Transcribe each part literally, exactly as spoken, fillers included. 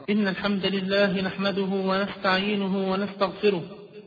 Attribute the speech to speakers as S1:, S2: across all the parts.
S1: إن الحمد لله نحمده ونستعينه ونستغفره،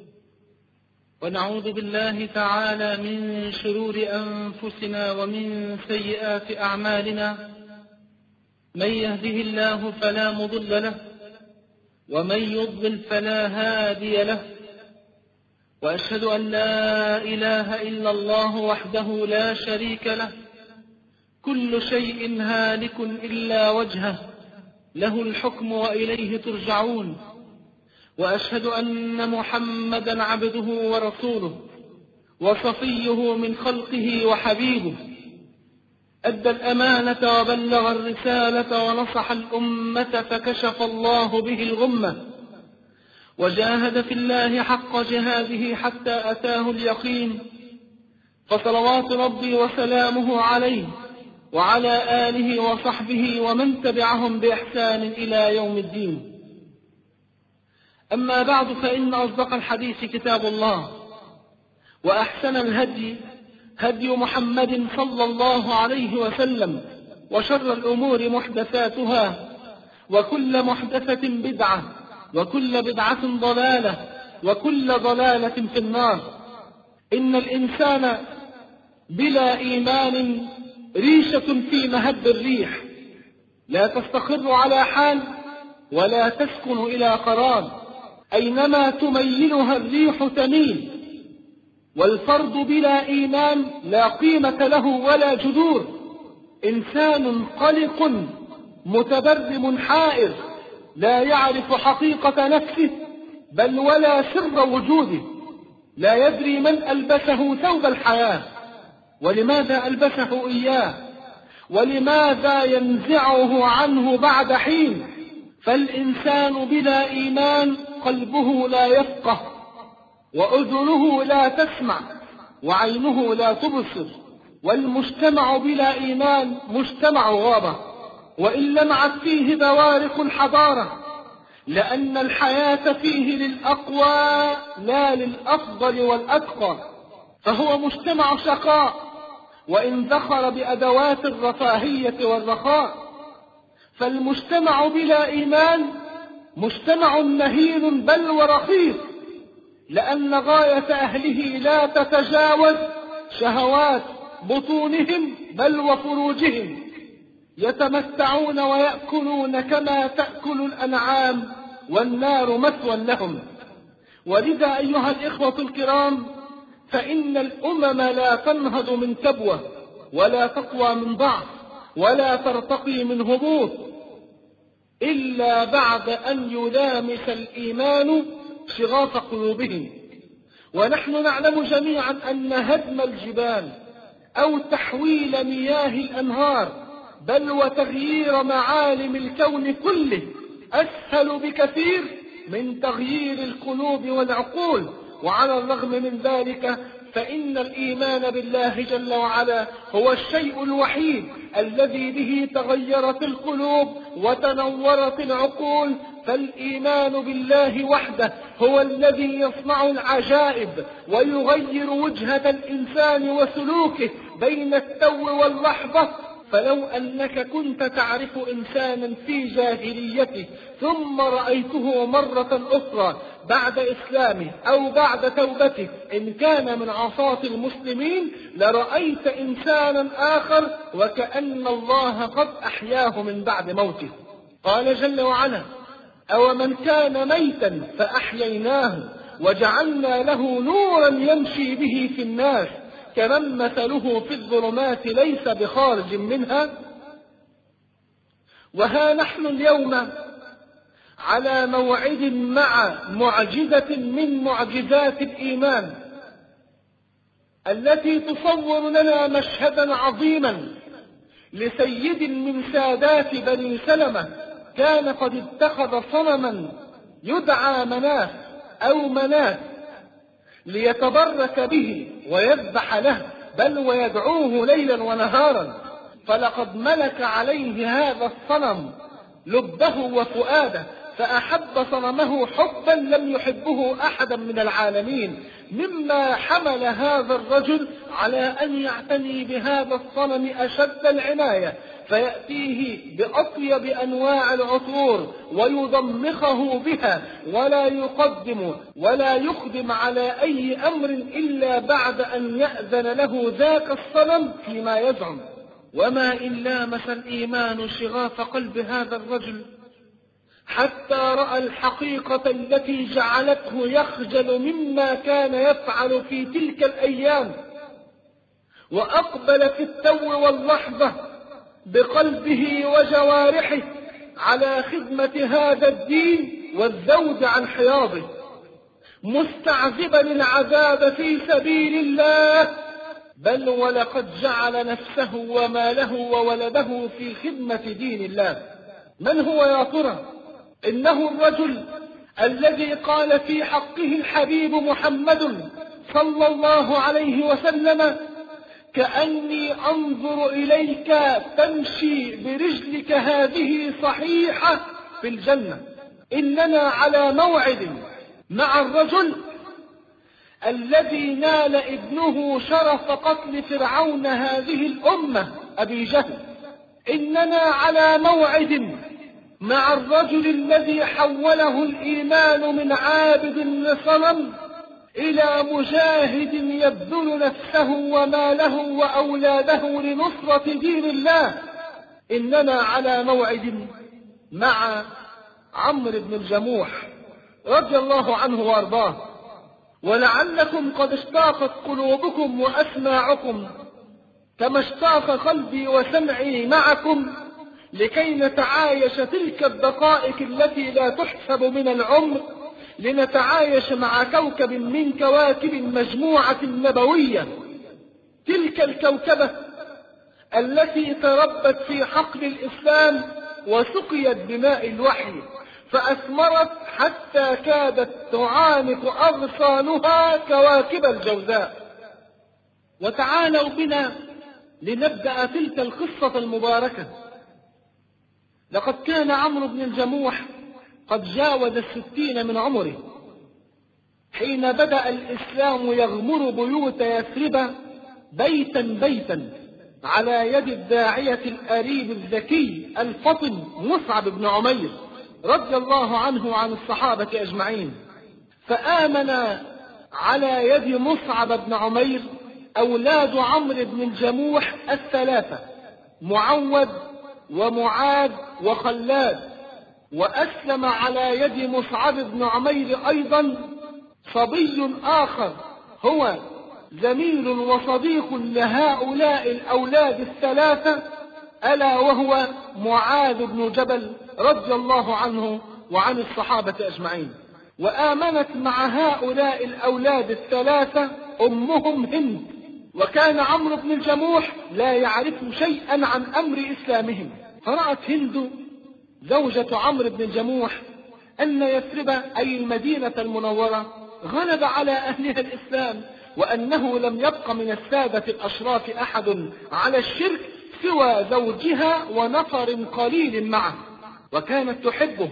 S1: ونعوذ بالله تعالى من شرور أنفسنا ومن سيئات أعمالنا. من يهده الله فلا مضل له، ومن يضلل فلا هادي له، وأشهد أن لا إله إلا الله وحده لا شريك له. كل شيء هالك إلا وجهه، له الحكم وإليه ترجعون. وأشهد أن محمدا عبده ورسوله وصفيه من خلقه وحبيبه، أدى الأمانة وبلغ الرسالة ونصح الأمة فكشف الله به الغمة، وجاهد في الله حق جهاده حتى أتاه اليقين. فصلوات ربي وسلامه عليه وعلى آله وصحبه ومن تبعهم بإحسان إلى يوم الدين. أما بعد، فإن أصدق الحديث كتاب الله، وأحسن الهدي هدي محمد صلى الله عليه وسلم، وشر الأمور محدثاتها، وكل محدثة بدعة، وكل بدعة ضلالة، وكل ضلالة في النار. إن الإنسان بلا إيمان ريشة في مهب الريح، لا تستقر على حال ولا تسكن إلى قرار، أينما تميلها الريح تميل. والفرد بلا إيمان لا قيمة له ولا جذور، إنسان قلق متبرم حائر، لا يعرف حقيقة نفسه بل ولا سر وجوده، لا يدري من ألبسه ثوب الحياة، ولماذا ألبسه إياه، ولماذا ينزعه عنه بعد حين. فالإنسان بلا إيمان قلبه لا يفقه، وأذنه لا تسمع، وعينه لا تبصر. والمجتمع بلا إيمان مجتمع غابة، وإن لمعت فيه بوارق الحضارة، لأن الحياة فيه للأقوى لا للأفضل والأتقى، فهو مجتمع شقاء وإن ذخر بأدوات الرفاهية والرخاء. فالمجتمع بلا إيمان مجتمع مهين بل ورخيص، لأن غاية أهله لا تتجاوز شهوات بطونهم بل وفروجهم، يتمتعون ويأكلون كما تأكل الأنعام، والنار مثوى لهم. ولذا أيها الإخوة الكرام، فإن الأمم لا تنهض من كبوة، ولا تقوى من ضعف، ولا ترتقي من هبوط، إلا بعد أن يلامس الإيمان شغاف قلوبهم. ونحن نعلم جميعا أن هدم الجبال أو تحويل مياه الأنهار بل وتغيير معالم الكون كله أسهل بكثير من تغيير القلوب والعقول. وعلى الرغم من ذلك فإن الإيمان بالله جل وعلا هو الشيء الوحيد الذي به تغيرت القلوب وتنورت العقول. فالإيمان بالله وحده هو الذي يصنع العجائب ويغير وجهة الإنسان وسلوكه بين التو واللحظة. فلو أنك كنت تعرف إنسانا في جاهليته ثم رأيته مرة أخرى بعد إسلامه أو بعد توبته، إن كان من عصاة المسلمين، لرأيت إنسانا آخر وكأن الله قد أحياه من بعد موته. قال جل وعلا: أو من كان ميتا فأحييناه وجعلنا له نورا يمشي به في الناس كمن مثله في الظلمات ليس بخارج منها. وها نحن اليوم على موعد مع معجزة من معجزات الإيمان التي تصور لنا مشهدا عظيما لسيد من سادات بني سلمة، كان قد اتخذ صنما يدعى مناة أو مناة ليتبرك به ويذبح له، بل ويدعوه ليلا ونهارا. فلقد ملك عليه هذا الصنم لبه وفؤاده،
S2: فأحب صنمه حبا لم يحبه أحدا من العالمين، مما حمل هذا الرجل على أن يعتني بهذا الصنم أشد العناية، فيأتيه بأطيب أنواع العطور ويضمخه بها، ولا يقدم ولا يقدم على أي أمر إلا بعد أن يأذن له ذاك الصنم فيما يزعم. وما إن لامس الإيمان شغاف قلب هذا الرجل حتى رأى الحقيقة التي جعلته يخجل مما كان يفعل في تلك الأيام، وأقبل في التو واللحظة بقلبه وجوارحه على خدمة هذا الدين والذود عن حياضه، مستعذبا العذاب في سبيل الله، بل ولقد جعل نفسه وماله وولده في خدمة دين الله. من هو يا ترى؟ إنه الرجل الذي قال في حقه الحبيب محمد صلى الله عليه وسلم: كأني أنظر إليك تمشي برجلك هذه صحيحة في الجنة. إننا على موعد مع الرجل الذي نال ابنه شرف قتل فرعون هذه الأمة أبي جهل. إننا على موعد مع الرجل الذي حوله الإيمان من عابد لصنم إلى مجاهد يبذل نفسه وماله وأولاده لنصرة دين الله. إننا على موعد مع عمرو بن الجموح رضي الله عنه وارضاه. ولعلكم قد اشتاقت قلوبكم وأسماعكم كما اشتاق قلبي وسمعي معكم لكي نتعايش تلك الدقائق التي لا تحسب من العمر، لنتعايش مع كوكب من كواكب المجموعة النبوية، تلك الكوكبة التي تربت في حقل الإسلام وسقيت بماء الوحي فأثمرت حتى كادت تعانق أغصانها كواكب الجوزاء. وتعالوا بنا لنبدأ تلك القصة المباركة. لقد كان عمرو بن الجموح قد جاوز الستين من عمره حين بدأ الإسلام يغمر بيوت يثرب بيتا بيتا على يد الداعية الأريب الذكي الفطن مصعب بن عمير رضي الله عنه وعن الصحابة أجمعين. فآمن على يد مصعب بن عمير أولاد عمرو بن الجموح الثلاثة: معوذ ومعاذ وخلاد. وأسلم على يد مصعب بن عمير أيضا صبي آخر هو زميل وصديق لهؤلاء الأولاد الثلاثة، ألا وهو معاذ بن جبل رضي الله عنه وعن الصحابة أجمعين. وآمنت مع هؤلاء الأولاد الثلاثة أمهم هند. وكان عمرو بن الجموح لا يعرف شيئا عن أمر إسلامهم، فرأت هند زوجة عمرو بن الجموح أن يثرب أي المدينة المنورة غلب على أهلها الإسلام، وأنه لم يبق من السادة الأشراف أحد على الشرك سوى زوجها ونفر قليل معه، وكانت تحبه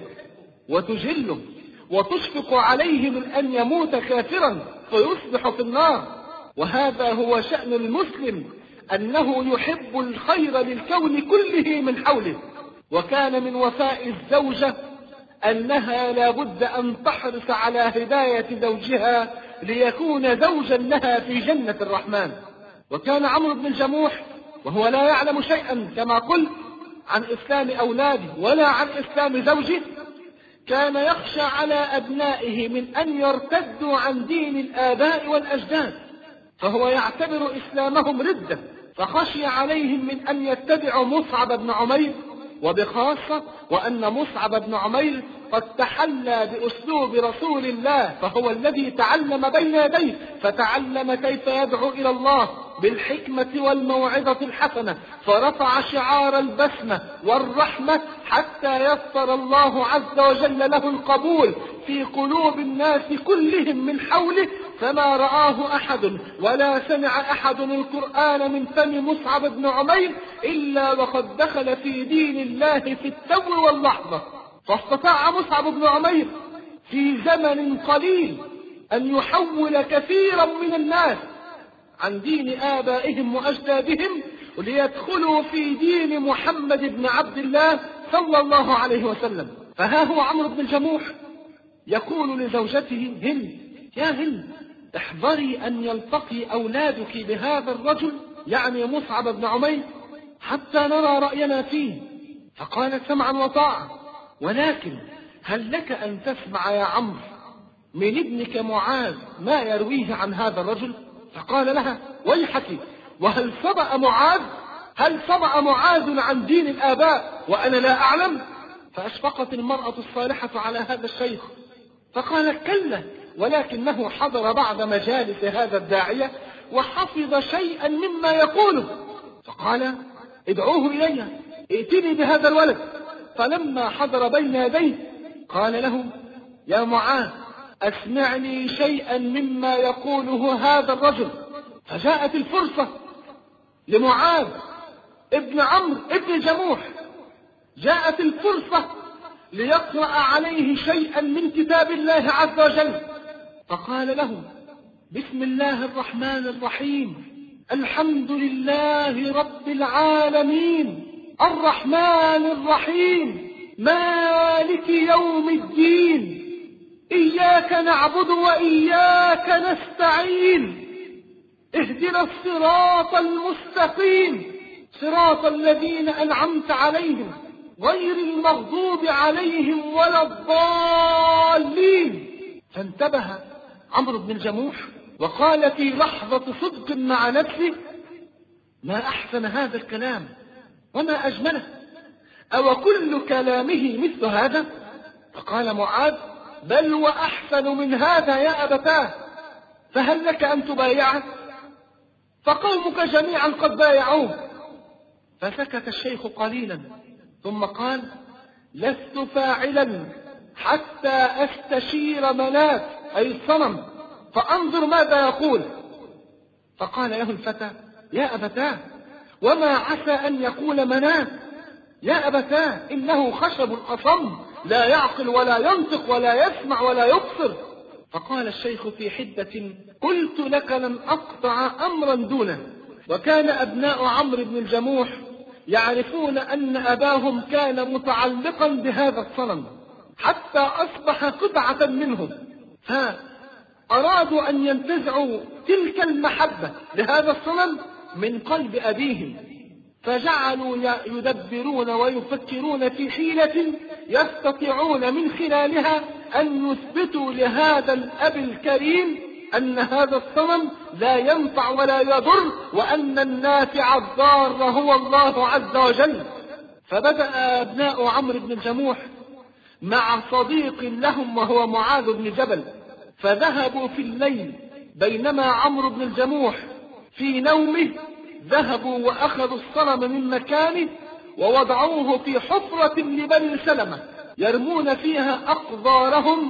S2: وتجله وتشفق عليه من أن يموت كافرا فيصبح في النار. وهذا هو شأن المسلم، أنه يحب الخير للكون كله من حوله. وكان من وفاء الزوجة أنها لا بد أن تحرص على هداية زوجها ليكون زوجا لها في جنة الرحمن. وكان عمرو بن الجموح وهو لا يعلم شيئا كما قلت عن إسلام أولاده ولا عن إسلام زوجه، كان يخشى على أبنائه من أن يرتدوا عن دين الآباء والأجداد، فهو يعتبر إسلامهم ردة، فخشي عليهم من أن يتبعوا مصعب بن عمير، وبخاصة وأن مصعب بن عمير قد تحلى بأسلوب رسول الله، فهو الذي تعلم بين يديه، فتعلم كيف يدعو إلى الله بالحكمة والموعظة الحسنة، فرفع شعار البسمة والرحمة حتى يسر الله عز وجل له القبول في قلوب الناس كلهم من حوله، فما رآه أحد ولا سمع أحد القرآن من فم مصعب بن عمير إلا وقد دخل في دين الله في التو واللحظة. فاستطاع مصعب بن عمير في زمن قليل أن يحول كثيرا من الناس عن دين آبائهم وأجدادهم ليدخلوا في دين محمد بن عبد الله صلى الله عليه وسلم. فها هو عمرو بن الجموح يقول لزوجته هند: يا هند، احذري أن يلتقي أولادك بهذا الرجل، يعني مصعب بن عمير، حتى نرى رأينا فيه. فقالت: سمعا وطاعة، ولكن هل لك أن تسمع يا عمرو من ابنك معاذ ما يرويه عن هذا الرجل؟ فقال لها: ويحك، وهل سبأ معاذ هل سبأ معاذ عن دين الآباء وأنا لا أعلم؟ فأشفقت المرأة الصالحة على هذا الشيخ، فقالت: كلا، ولكنه حضر بعض مجالس هذا الداعية وحفظ شيئا مما يقوله. فقال: ادعوه إلي، ائتني بهذا الولد. فلما حضر بين يديه قال له: يا معاذ، أسمعني شيئا مما يقوله هذا الرجل. فجاءت الفرصة لمعاذ ابن عمرو ابن الجموح، جاءت الفرصة ليقرأ عليه شيئا من كتاب الله عز وجل. فقال له: بسم الله الرحمن الرحيم، الحمد لله رب العالمين، الرحمن الرحيم، مالك يوم الدين، إياك نعبد وإياك نستعين، اهدنا الصراط المستقيم، صراط الذين أنعمت عليهم غير المغضوب عليهم ولا الضالين. فانتبه عمرو بن الجموح وقال في لحظة صدق مع نفسه: ما أحسن هذا الكلام وما أجمله، أو كل كلامه مثل هذا؟ فقال معاذ: بل وأحسن من هذا يا أبتاه، فهل لك أن تبايعه؟ فقومك جميعا قد بايعوه. فسكت الشيخ قليلا ثم قال: لست فاعلا حتى أستشير منات أي الصنم فأنظر ماذا يقول. فقال له الفتى: يا أبتاه، وما عسى أن يقول منات؟ يا أبتاه، إنه خشب أصم لا يعقل ولا ينطق ولا يسمع ولا يبصر. فقال الشيخ في حدة: قلت لك لن أقطع أمرا دونه. وكان أبناء عمرو بن الجموح يعرفون أن أباهم كان متعلقا بهذا الصنم حتى أصبح قطعة منهم، فأرادوا أن ينتزعوا تلك المحبة لهذا الصنم من قلب أبيهم، فجعلوا يدبرون ويفكرون في حيلة يستطيعون من خلالها أن يثبتوا لهذا الأب الكريم أن هذا الصنم لا ينفع ولا يضر، وأن النافع الضار هو الله عز وجل. فبدأ أبناء عمرو بن الجموح مع صديق لهم وهو معاذ بن جبل، فذهبوا في الليل بينما عمرو بن الجموح في نومه، ذهبوا وأخذوا الصنم من مكانه ووضعوه في حفرة لبني سلمة يرمون فيها أقدارهم،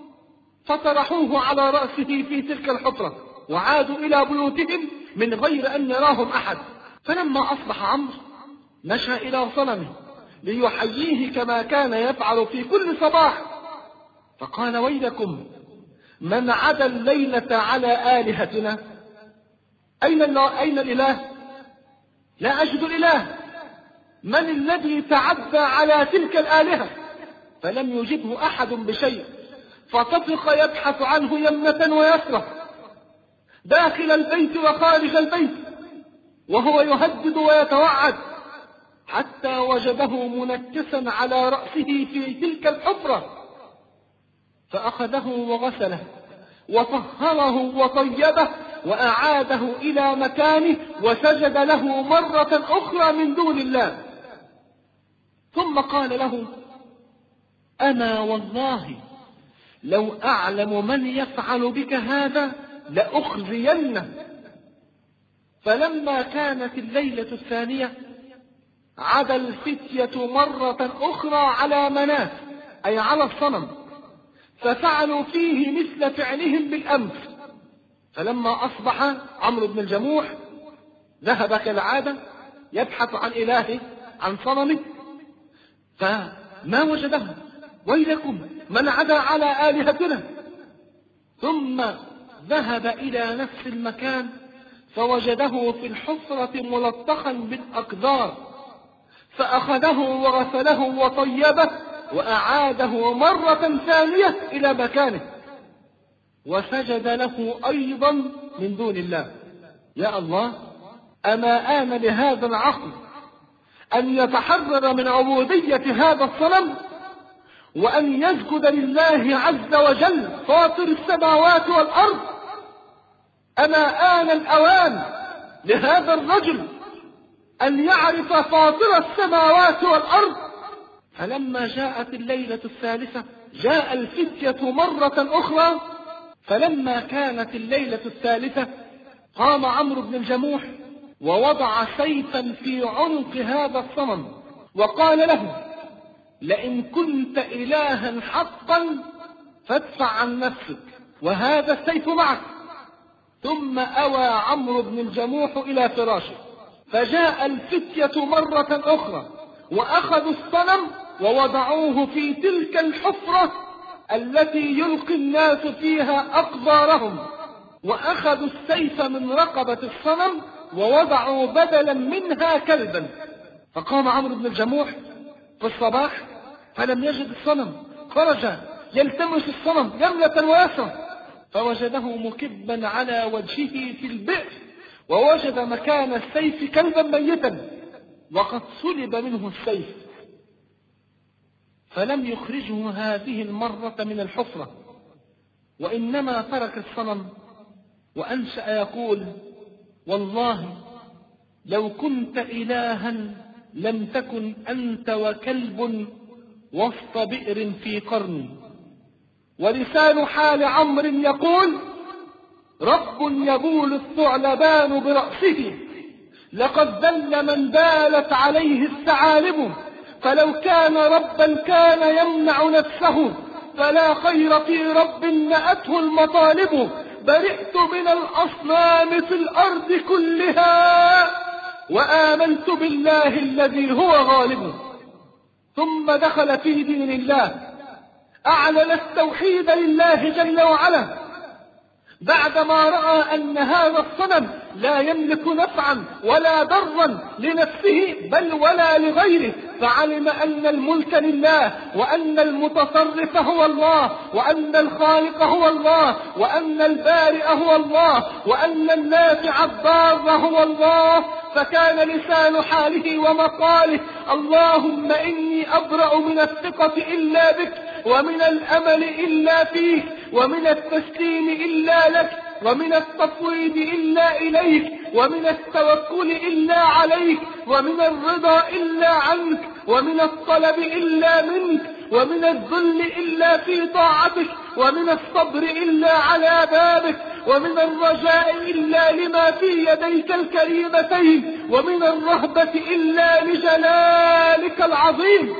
S2: فطرحوه على رأسه في تلك الحفرة وعادوا إلى بيوتهم من غير أن يراهم أحد. فلما أصبح عمرو مشى إلى صنمه ليحييه كما كان يفعل في كل صباح، فقال: ويلكم، من عدا الليلة على آلهتنا؟ أين أين الإله؟ لا أجد الإله، من الذي تعدى على تلك الآلهة؟ فلم يجبه أحد بشيء، فطفق يبحث عنه يمنة ويسرة داخل البيت وخارج البيت وهو يهدد ويتوعد، حتى وجده منكسا على رأسه في تلك الحفرة، فأخذه وغسله وطهره وطيبه وأعاده إلى مكانه وسجد له مرة أخرى من دون الله، ثم قال له: أنا والله لو أعلم من يفعل بك هذا لأخزينه. فلما كانت الليلة الثانية عدا الفتية مرة أخرى على مناة أي على الصنم، ففعلوا فيه مثل فعلهم بالأمس. فلما أصبح عمرو بن الجموح ذهب كالعادة يبحث عن إلهه عن صنمه، فما وجده، ويلكم من عدا على آلهتنا. ثم ذهب إلى نفس المكان فوجده في الحفرة ملطخا بالأقدار، فأخذه وغسله وطيبه وأعاده مرة ثانية إلى مكانه، وسجد له أيضا من دون الله. يا الله، أما آن لهذا العقل أن يتحرر من عبودية هذا الصنم، وأن يسجد لله عز وجل فاطر السماوات والأرض؟ أما آن الأوان لهذا الرجل أن يعرف فاطر السماوات والأرض؟ فلما جاءت الليلة الثالثة جاء الفتية مرة أخرى. فلما كانت الليلة الثالثة قام عمرو بن الجموح ووضع سيفا في عنق هذا الصنم وقال له: لئن كنت إلها حقا فادفع عن نفسك وهذا السيف معك. ثم أوى عمرو بن الجموح إلى فراشه، فجاء الفتية مرة أخرى وأخذوا الصنم ووضعوه في تلك الحفرة التي يلقي الناس فيها أقدارهم، وأخذوا السيف من رقبة الصنم ووضعوا بدلا منها كلبا. فقام عمرو بن الجموح في الصباح فلم يجد الصنم، خرج يلتمس الصنم يمنة ويسرى فوجده مكبا على وجهه في البئر، ووجد مكان السيف كلبا ميتا وقد سلب منه السيف، فلم يخرجه هذه المرة من الحفرة، وإنما ترك الصنم وأنشأ يقول: والله لو كنت إلها لم تكن أنت وكلب وسط بئر في قرن. ولسان حال عمرو يقول: رب يبول الثعلبان برأسه، لقد ذل من بالت عليه الثعالب، فلو كان ربا كان يمنع نفسه، فلا خير في رب نأته المطالب. برئت من الأصنام في الأرض كلها وآمنت بالله الذي هو غالب. ثم دخل في دين الله، أعلن التوحيد لله جل وعلا بعدما رأى أن هذا الصنم لا يملك نفعا ولا ضرا لنفسه بل ولا لغيره، فعلم أن الملك لله، وأن المتصرف هو الله، وأن الخالق هو الله، وأن البارئ هو الله، وأن النافع الضار هو الله. فكان لسان حاله ومقاله: اللهم إني أبرأ من الثقة إلا بك، ومن الأمل إلا فيك، ومن التسليم إلا لك، ومن التفويض إلا إليك، ومن التوكل إلا عليك، ومن الرضا إلا عنك، ومن الطلب إلا منك، ومن الذل إلا في طاعتك، ومن الصبر إلا على بابك، ومن الرجاء إلا لما في يديك الكريمتين، ومن الرهبة إلا لجلالك العظيم.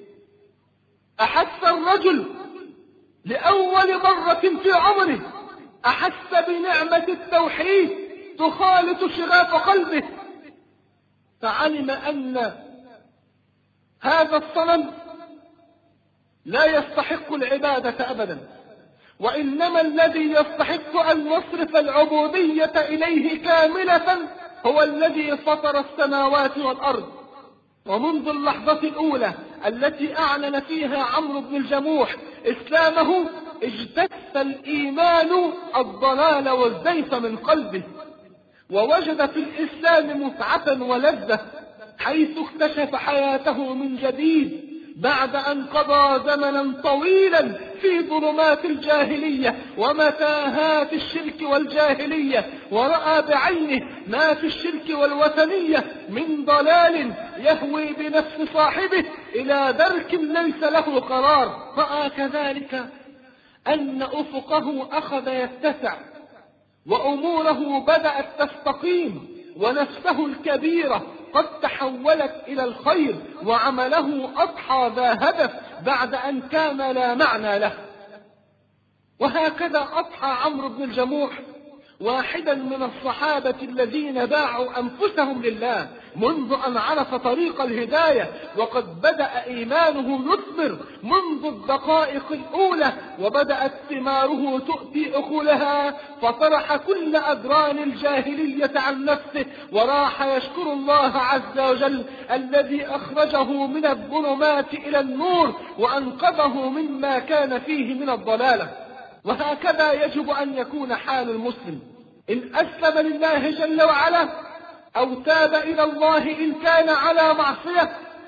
S2: أحس الرجل لأول مرة في عمره، أحس بنعمة التوحيد تخالط شغاف قلبه، فعلم أن هذا الصنم لا يستحق العبادة أبدا، وإنما الذي يستحق أن نصرف العبودية إليه كاملة هو الذي فطر السماوات والأرض. ومنذ اللحظة الأولى التي أعلن فيها عمرو بن الجموح إسلامه اجتث الإيمان الضلال والزيف من قلبه، ووجد في الإسلام متعة ولذة، حيث اكتشف حياته من جديد بعد أن قضى زمنا طويلا في ظلمات الجاهلية ومتاهات الشرك والجاهلية، ورأى بعينه ما في الشرك والوثنية من ضلال يهوي بنفس صاحبه إلى درك ليس له قرار. رأى كذلك أن أفقه أخذ يتسع، وأموره بدأت تستقيم، ونفسه الكبيرة قد تحولت إلى الخير، وعمله أضحى ذا هدف بعد أن كان لا معنى له. وهكذا أضحى عمرو بن الجموح واحدا من الصحابة الذين باعوا أنفسهم لله منذ أن عرف طريق الهداية، وقد بدأ إيمانه يثمر منذ الدقائق الأولى، وبدأت ثماره تؤتي أكلها، فطرح كل أدران الجاهلية عن نفسه وراح يشكر الله عز وجل الذي أخرجه من الظلمات إلى النور وأنقذه مما كان فيه من الضلالة. وهكذا يجب أن يكون حال المسلم إن أسلم لله جل وعلا أو تاب إلى الله إن كان على معصية،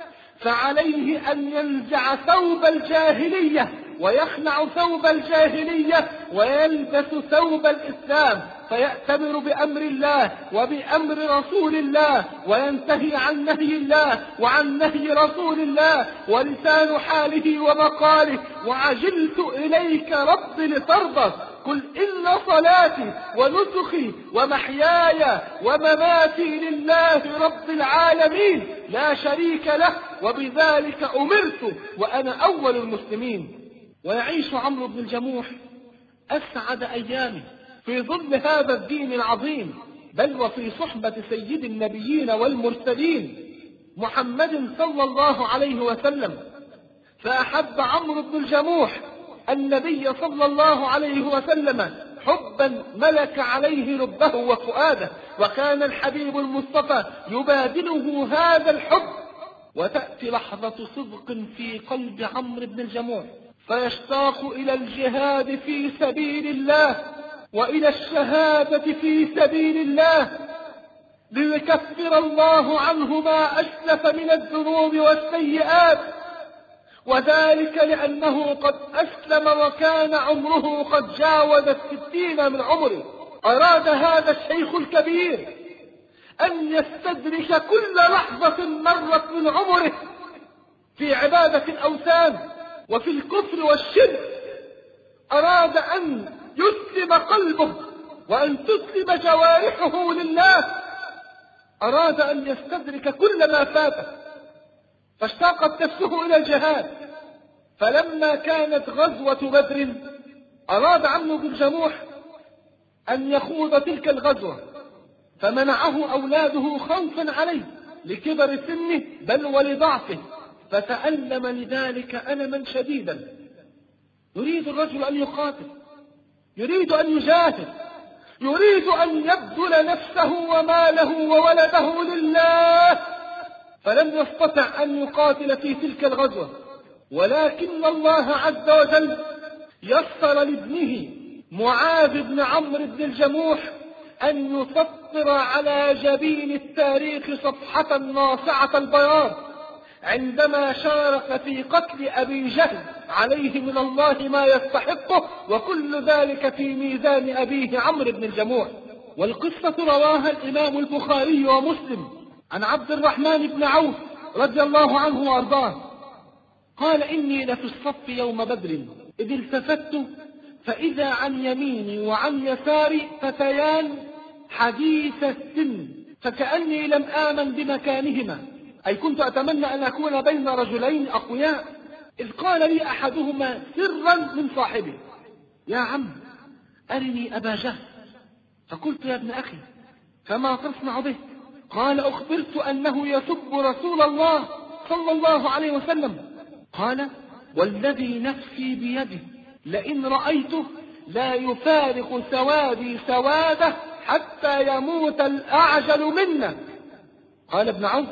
S2: فعليه أن ينزع ثوب الجاهلية ويخلع ثوب الجاهلية ويلبس ثوب الإسلام، فيأتمر بأمر الله وبأمر رسول الله وينتهي عن نهي الله وعن نهي رسول الله، ولسان حاله ومقاله وعجلت إليك رب لترضى، قل إن صلاتي ونسخي ومحياي ومماتي لله رب العالمين لا شريك له وبذلك أمرت وأنا أول المسلمين. ويعيش عمرو بن الجموح أسعد أيامه في ظل هذا الدين العظيم، بل وفي صحبة سيد النبيين والمرسلين محمد صلى الله عليه وسلم، فأحب عمرو بن الجموح النبي صلى الله عليه وسلم حبا ملك عليه لبه وفؤاده، وكان الحبيب المصطفى يبادله هذا الحب. وتأتي لحظة صدق في قلب عمرو بن الجموح فيشتاق إلى الجهاد في سبيل الله وإلى الشهادة في سبيل الله ليكفر الله عنه ما أسلف من الذنوب والسيئات، وذلك لأنه قد أسلم وكان عمره قد جاوز الستين من عمره. أراد هذا الشيخ الكبير أن يستدرك كل لحظة مرت من عمره في عبادة الأوثان وفي الكفر والشرك، أراد أن يسلم قلبه وأن تسلم جوارحه لله، أراد أن يستدرك كل ما فاته، فاشتاقت نفسه إلى الجهاد. فلما كانت غزوة بدر أراد عمرو بن الجموح أن يخوض تلك الغزوة، فمنعه أولاده خوفا عليه لكبر سنه بل ولضعفه، فتألم لذلك ألما شديدا. يريد الرجل أن يقاتل، يريد أن يجاهد، يريد أن يبذل نفسه وماله وولده لله، فلم يستطع أن يقاتل في تلك الغزوة، ولكن الله عز وجل يسر لابنه معاذ بن عمرو بن الجموح أن يسطر على جبين التاريخ صفحة ناصعة البياض عندما شارك في قتل أبي جهل عليه من الله ما يستحقه، وكل ذلك في ميزان أبيه عمرو بن الجموح. والقصة رواها الإمام البخاري ومسلم عن عبد الرحمن بن عوف رضي الله عنه وأرضاه قال: إني لفي الصف يوم بدر إذ التفت فإذا عن يميني وعن يساري فتيان حديث السن، فكأني لم آمن بمكانهما، أي كنت أتمنى أن أكون بين رجلين أقوياء، إذ قال لي أحدهما سرا من صاحبه: يا عم أرني أبا جهل. فقلت: يا ابن أخي فما تصنع به؟ قال: أخبرت أنه يسب رسول الله صلى الله عليه وسلم. قال: والذي نفسي بيده لئن رأيته لا يفارق سوادي سواده حتى يموت الأعجل منا. قال ابن عوف: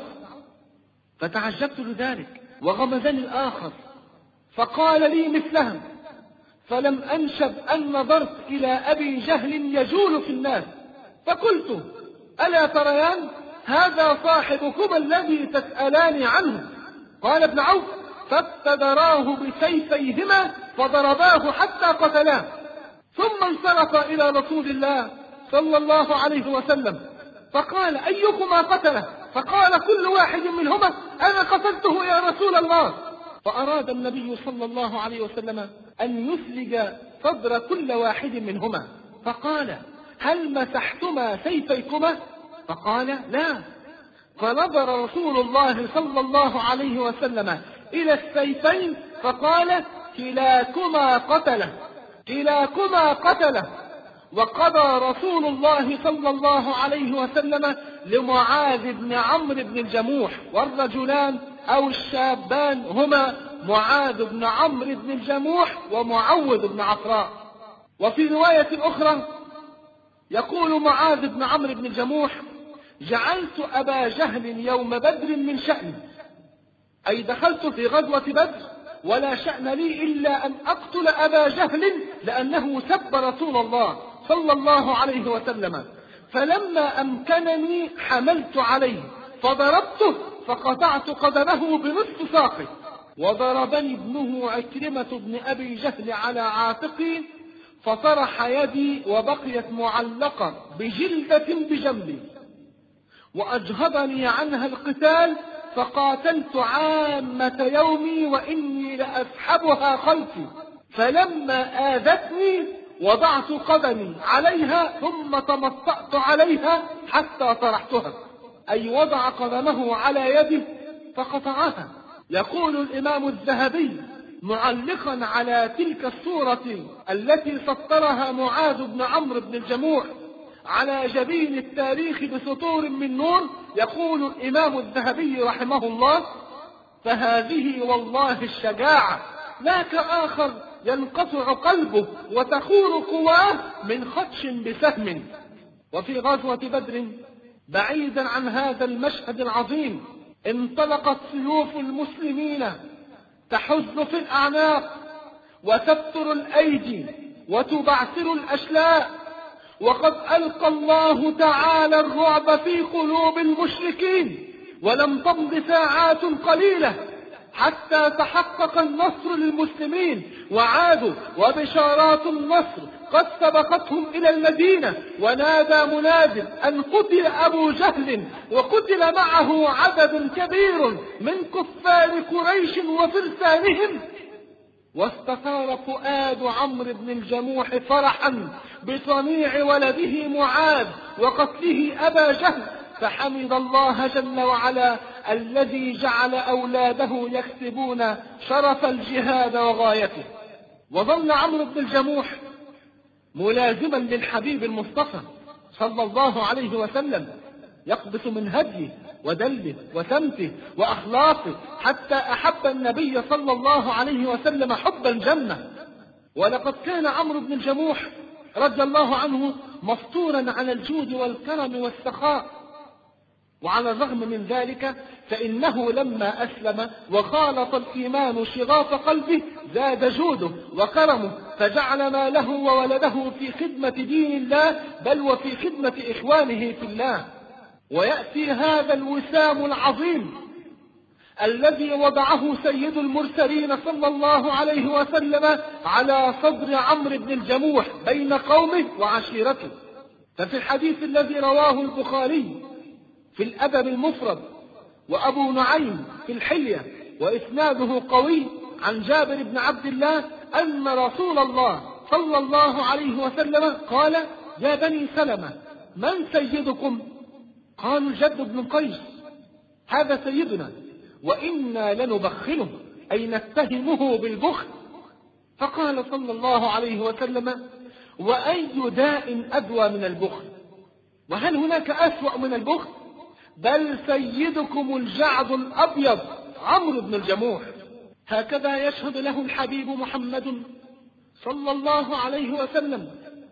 S2: فتعجبت لذلك وغمزني الآخر فقال لي مثلها، فلم أنشب أن نظرت إلى أبي جهل يجول في الناس، فقلت: ألا تريان هذا صاحبكما الذي تسألان عنه؟ قال ابن عوف: فابتدراه بسيفيهما فضرباه حتى قتلاه، ثم انصرف إلى رسول الله صلى الله عليه وسلم فقال: أيكما قتله؟ فقال كل واحد منهما: أنا قتلته يا رسول الله. فأراد النبي صلى الله عليه وسلم أن يثلج صدر كل واحد منهما، فقال: هل مسحتما سيفيكما؟ فقال: لا. فنظر رسول الله صلى الله عليه وسلم إلى السيفين فقال: كلاكما قتله، كلاكما قتله. وقضى رسول الله صلى الله عليه وسلم لمعاذ بن عمرو بن الجموح، والرجلان أو الشابان هما معاذ بن عمرو بن الجموح ومعوذ بن عفراء. وفي رواية أخرى يقول معاذ بن عمرو بن الجموح: جعلت أبا جهل يوم بدر من شأني، أي دخلت في غزوة بدر ولا شأن لي إلا أن أقتل أبا جهل لأنه سب رسول الله صلى الله عليه وسلم، فلما أمكنني حملت عليه فضربته فقطعت قدمه بنصف ساقه، وضربني ابنه عكرمة بن أبي جهل على عاتقي فطرح يدي وبقيت معلقة بجلدة بجنبي، وأجهضني عنها القتال فقاتلت عامة يومي وإني لأسحبها خلفي، فلما آذتني وضعت قدمي عليها ثم تمطأت عليها حتى طرحتها، أي وضع قدمه على يده فقطعها. يقول الإمام الذهبي معلقا على تلك الصورة التي سطرها معاذ بن عمرو بن الجموح على جبين التاريخ بسطور من نور، يقول الإمام الذهبي رحمه الله: فهذه والله الشجاعة، لا كآخر ينقطع قلبه وتخور قواه من خدش بسهم. وفي غزوة بدر بعيدا عن هذا المشهد العظيم انطلقت سيوف المسلمين تحز في الأعناق وتبتر الأيدي وتبعثر الأشلاء، وقد ألقى الله تعالى الرعب في قلوب المشركين، ولم تمض ساعات قليلة حتى تحقق النصر للمسلمين وعادوا وبشارات النصر قد سبقتهم إلى المدينة. ونادى مناد أن قتل أبو جهل وقتل معه عدد كبير من كفار قريش وفرسانهم، واستثار فؤاد عمرو بن الجموح فرحا بصنيع ولده معاذ وقتله أبا جهل، فحمد الله جل وعلا الذي جعل أولاده يكسبون شرف الجهاد وغايته. وظل عمرو بن الجموح ملازما للحبيب المصطفى صلى الله عليه وسلم، يقبس من هديه ودله وسمته وأخلاقه حتى أحب النبي صلى الله عليه وسلم حبا جما. ولقد كان عمرو بن الجموح رضي الله عنه مفطورا على الجود والكرم والسخاء، وعلى الرغم من ذلك فإنه لما أسلم وخالط الإيمان شغاف قلبه زاد جوده وكرمه، فجعل ماله وولده في خدمة دين الله بل وفي خدمة إخوانه في الله. ويأتي هذا الوسام العظيم الذي وضعه سيد المرسلين صلى الله عليه وسلم على صدر عمرو بن الجموح بين قومه وعشيرته. ففي الحديث الذي رواه البخاري في الأدب المفرد وأبو نعيم في الحلية وإسناده قوي عن جابر بن عبد الله أن رسول الله صلى الله عليه وسلم قال: يا بني سلمة من سيدكم؟ قالوا: الجد بن قيس، هذا سيدنا وإنا لنبخله أي نتهمه بالبخل. فقال صلى الله عليه وسلم: وأي داء أدوى من البخل؟ وهل هناك أسوأ من البخل؟ بل سيدكم الجعد الأبيض عمرو بن الجموح. هكذا يشهد له الحبيب محمد صلى الله عليه وسلم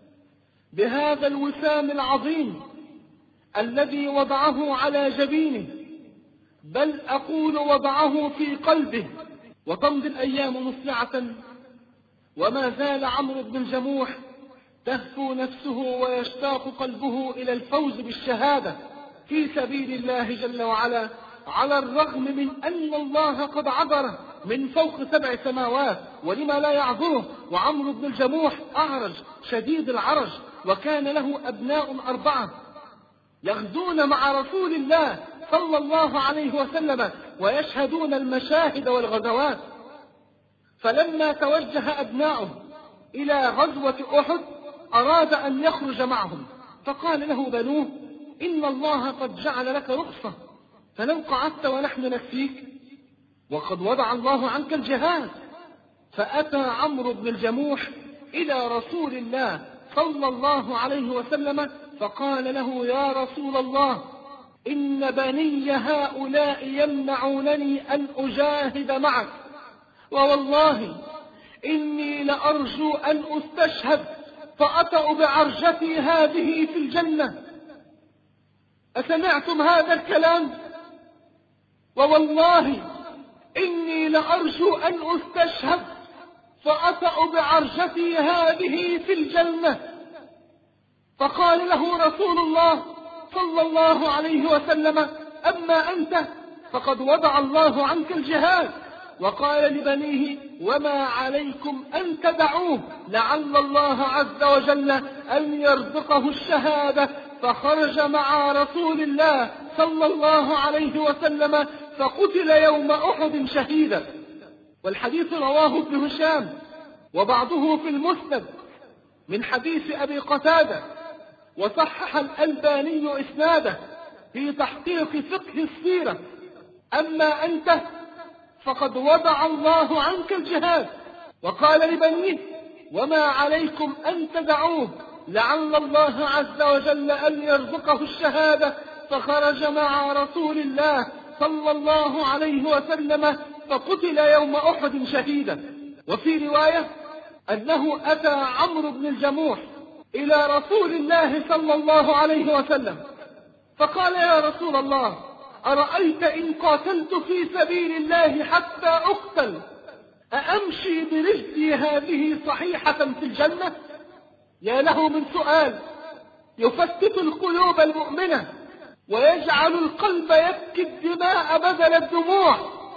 S2: بهذا الوسام العظيم الذي وضعه على جبينه، بل أقول وضعه في قلبه. وتمضي الأيام مسرعة وما زال عمرو بن الجموح تهفو نفسه ويشتاق قلبه إلى الفوز بالشهادة في سبيل الله جل وعلا، على الرغم من أن الله قد عذره من فوق سبع سماوات، ولما لا يعذره. وعمرو بن الجموح أعرج شديد العرج، وكان له أبناء أربعة يغزون مع رسول الله صلى الله عليه وسلم ويشهدون المشاهد والغزوات. فلما توجه أبناؤه إلى غزوة أحد أراد أن يخرج معهم، فقال له بنوه: إن الله قد جعل لك رخصة، فلو قعدت ونحن نكفيك، وقد وضع الله عنك الجهاد. فأتى عمرو بن الجموح إلى رسول الله صلى الله عليه وسلم فقال له: يا رسول الله، إن بني هؤلاء يمنعونني أن أجاهد معك، ووالله إني لأرجو أن أستشهد فأطأ بعرجتي هذه في الجنة. أسمعتم هذا الكلام؟ ووالله إني لأرجو أن أستشهد فأطأ بعرجتي هذه في الجنة. فقال له رسول الله صلى الله عليه وسلم: أما أنت فقد وضع الله عنك الجهاد. وقال لبنيه: وما عليكم أن تدعوه لعل الله عز وجل أن يرزقه الشهادة. فخرج مع رسول الله صلى الله عليه وسلم فقتل يوم أحد شهيدا. والحديث رواه ابن هشام وبعضه في المسند من حديث أبي قتادة، وصحح الألباني إسناده في تحقيق فقه السيرة. أما أنت فقد وضع الله عنك الجهاد. وقال لبنيه: وما عليكم أن تدعوه لعل الله عز وجل أن يرزقه الشهادة. فخرج مع رسول الله صلى الله عليه وسلم فقتل يوم أحد شهيدا. وفي رواية أنه أتى عمرو بن الجموح إلى رسول الله صلى الله عليه وسلم فقال: يا رسول الله، أرأيت إن قاتلت في سبيل الله حتى أقتل أأمشي برجلي هذه صحيحة في الجنة؟ يا له من سؤال يفتت القلوب المؤمنة ويجعل القلب يبكي الدماء بدل الدموع.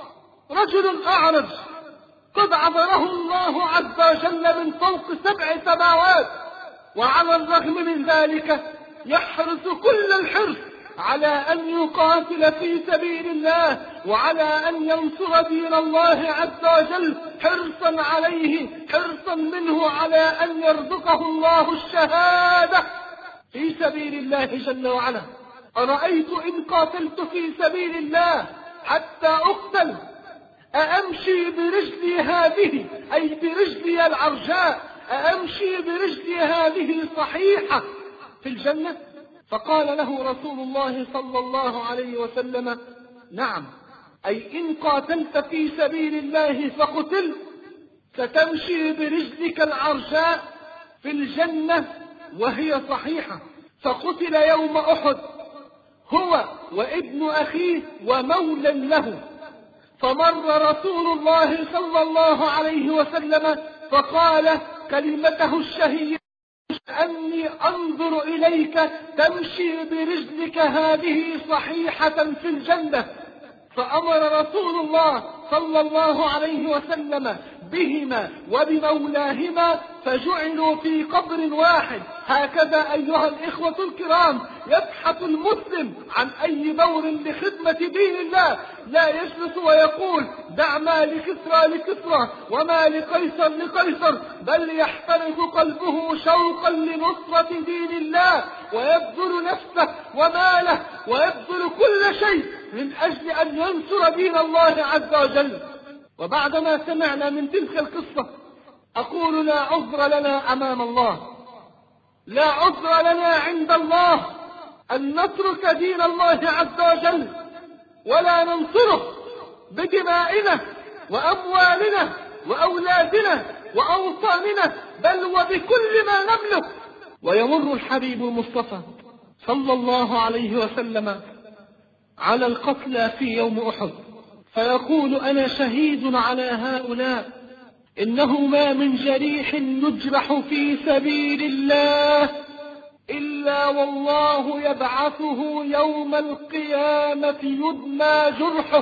S2: رجل أعرج قد عبره الله عز وجل من فوق سبع سماوات، وعلى الرغم من ذلك يحرص كل الحرص على أن يقاتل في سبيل الله وعلى أن ينصر دين الله عز وجل، حرصا عليه حرصا منه على أن يرزقه الله الشهادة في سبيل الله جل وعلا. أرأيت إن قاتلت في سبيل الله حتى أقتل أأمشي برجلي هذه، أي برجلي العرجاء، أأمشي برجلي هذه صحيحة في الجنة؟ فقال له رسول الله صلى الله عليه وسلم: نعم، أي إن قاتلت في سبيل الله فقتلت ستمشي برجلك العرجاء في الجنة وهي صحيحة. فقتل يوم أحد هو وابن أخيه ومولى له. فمر رسول الله صلى الله عليه وسلم فقال كلمته الشهيرة: أني أنظر إليك تمشي برجلك هذه صحيحة في الجنة. فأمر رسول الله صلى الله عليه وسلم بهما وبمولاهما فجعلوا في قبر واحد. هكذا أيها الإخوة الكرام يبحث المسلم عن أي دور لخدمة دين الله، لا يجلس ويقول دع ما لكسرى لكسرى وما لقيصر لقيصر، بل يحترق قلبه شوقا لنصرة دين الله ويبذل نفسه وماله ويبذل كل شيء من أجل أن ينصر دين الله عز وجل. وبعدما سمعنا من تلك القصة أقول لا عذر لنا أمام الله، لا عذر لنا عند الله أن نترك دين الله عز وجل ولا ننصره بدمائنا وأموالنا وأولادنا وأوطاننا، بل وبكل ما نملك. ويمر الحبيب المصطفى صلى الله عليه وسلم على القتلى في يوم أحد فيقول: أنا شهيد على هؤلاء، إنه ما من جريح يجرح في سبيل الله إلا والله يبعثه يوم القيامة يدمى جرحه،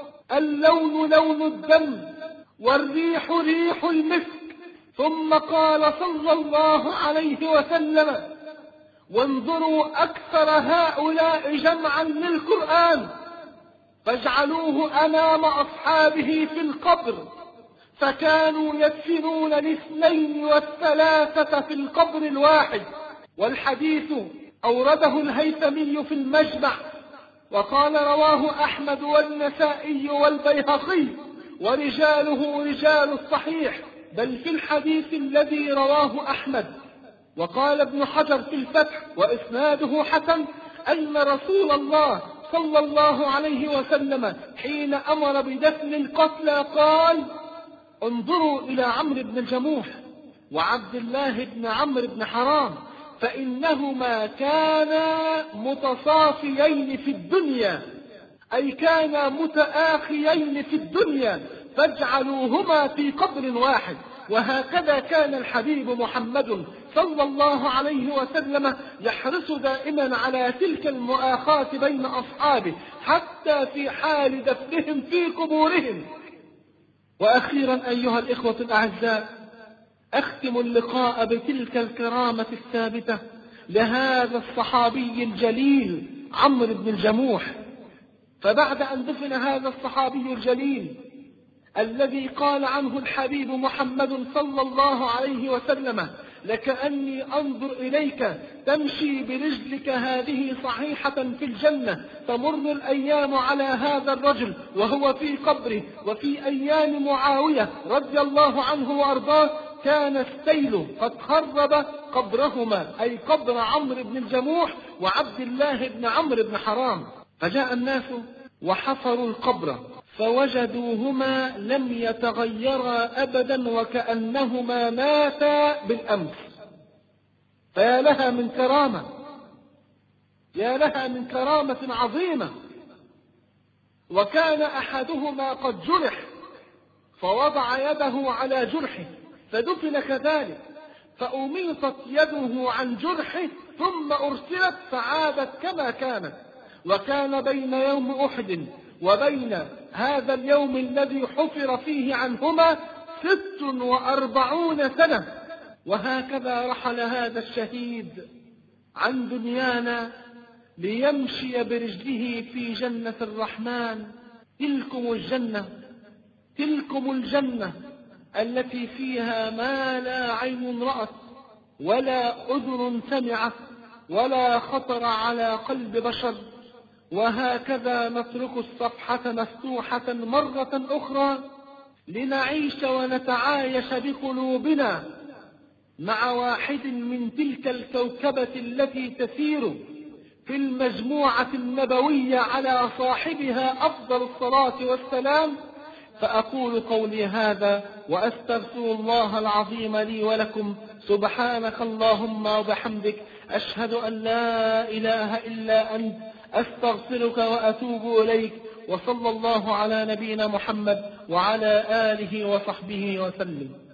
S2: اللون لون الدم والريح ريح المسك. ثم قال صلى الله عليه وسلم: وانظروا أكثر هؤلاء جمعا للقرآن فاجعلوه أمام أصحابه في القبر، فكانوا يدفنون الاثنين والثلاثة في القبر الواحد. والحديث أورده الهيثمي في المجمع، وقال رواه أحمد والنسائي والبيهقي، ورجاله رجال الصحيح. بل في الحديث الذي رواه أحمد وقال ابن حجر في الفتح وإسناده حسن أن رسول الله صلى الله عليه وسلم حين أمر بدفن القتلى قال: انظروا إلى عمرو بن الجموح وعبد الله بن عمرو بن حرام، فإنهما كانا متصافيين في الدنيا، أي كانا متآخيين في الدنيا، فاجعلوهما في قبر واحد. وهكذا كان الحبيب محمد صلى الله عليه وسلم يحرص دائما على تلك المؤاخاة بين أصحابه حتى في حال دفنهم في قبورهم. وأخيرا أيها الإخوة الأعزاء، أختم اللقاء بتلك الكرامة الثابتة لهذا الصحابي الجليل عمرو بن الجموح. فبعد أن دفن هذا الصحابي الجليل الذي قال عنه الحبيب محمد صلى الله عليه وسلم: لكأني أنظر إليك تمشي برجلك هذه صحيحة في الجنة، تمر الأيام على هذا الرجل وهو في قبره. وفي أيام معاوية رضي الله عنه وأرضاه كان السيل قد خرب قبرهما، أي قبر عمرو بن الجموح وعبد الله بن عمرو بن حرام. فجاء الناس وحفروا القبر فوجدوهما لم يتغيرا أبدا وكأنهما ماتا بالأمس. فيا لها من كرامة، يا لها من كرامة عظيمة. وكان أحدهما قد جرح فوضع يده على جرحه فدفن كذلك، فأميطت يده عن جرحه ثم أرسلت فعادت كما كانت. وكان بين يوم أحد وبين هذا اليوم الذي حفر فيه عنهما ست وأربعون سنة. وهكذا رحل هذا الشهيد عن دنيانا ليمشي برجله في جنة الرحمن. تلكم الجنة، تلكم الجنة التي فيها ما لا عين رأت ولا أذن سمعت ولا خطر على قلب بشر. وهكذا نترك الصفحة مفتوحة مرة أخرى لنعيش ونتعايش بقلوبنا مع واحد من تلك الكوكبة التي تسير في المجموعة النبوية على صاحبها أفضل الصلاة والسلام. فأقول قولي هذا وأستغفر الله العظيم لي ولكم. سبحانك اللهم وبحمدك، أشهد أن لا إله إلا أنت، أستغفرك وأتوب إليك. وصلى الله على نبينا محمد وعلى آله وصحبه وسلم.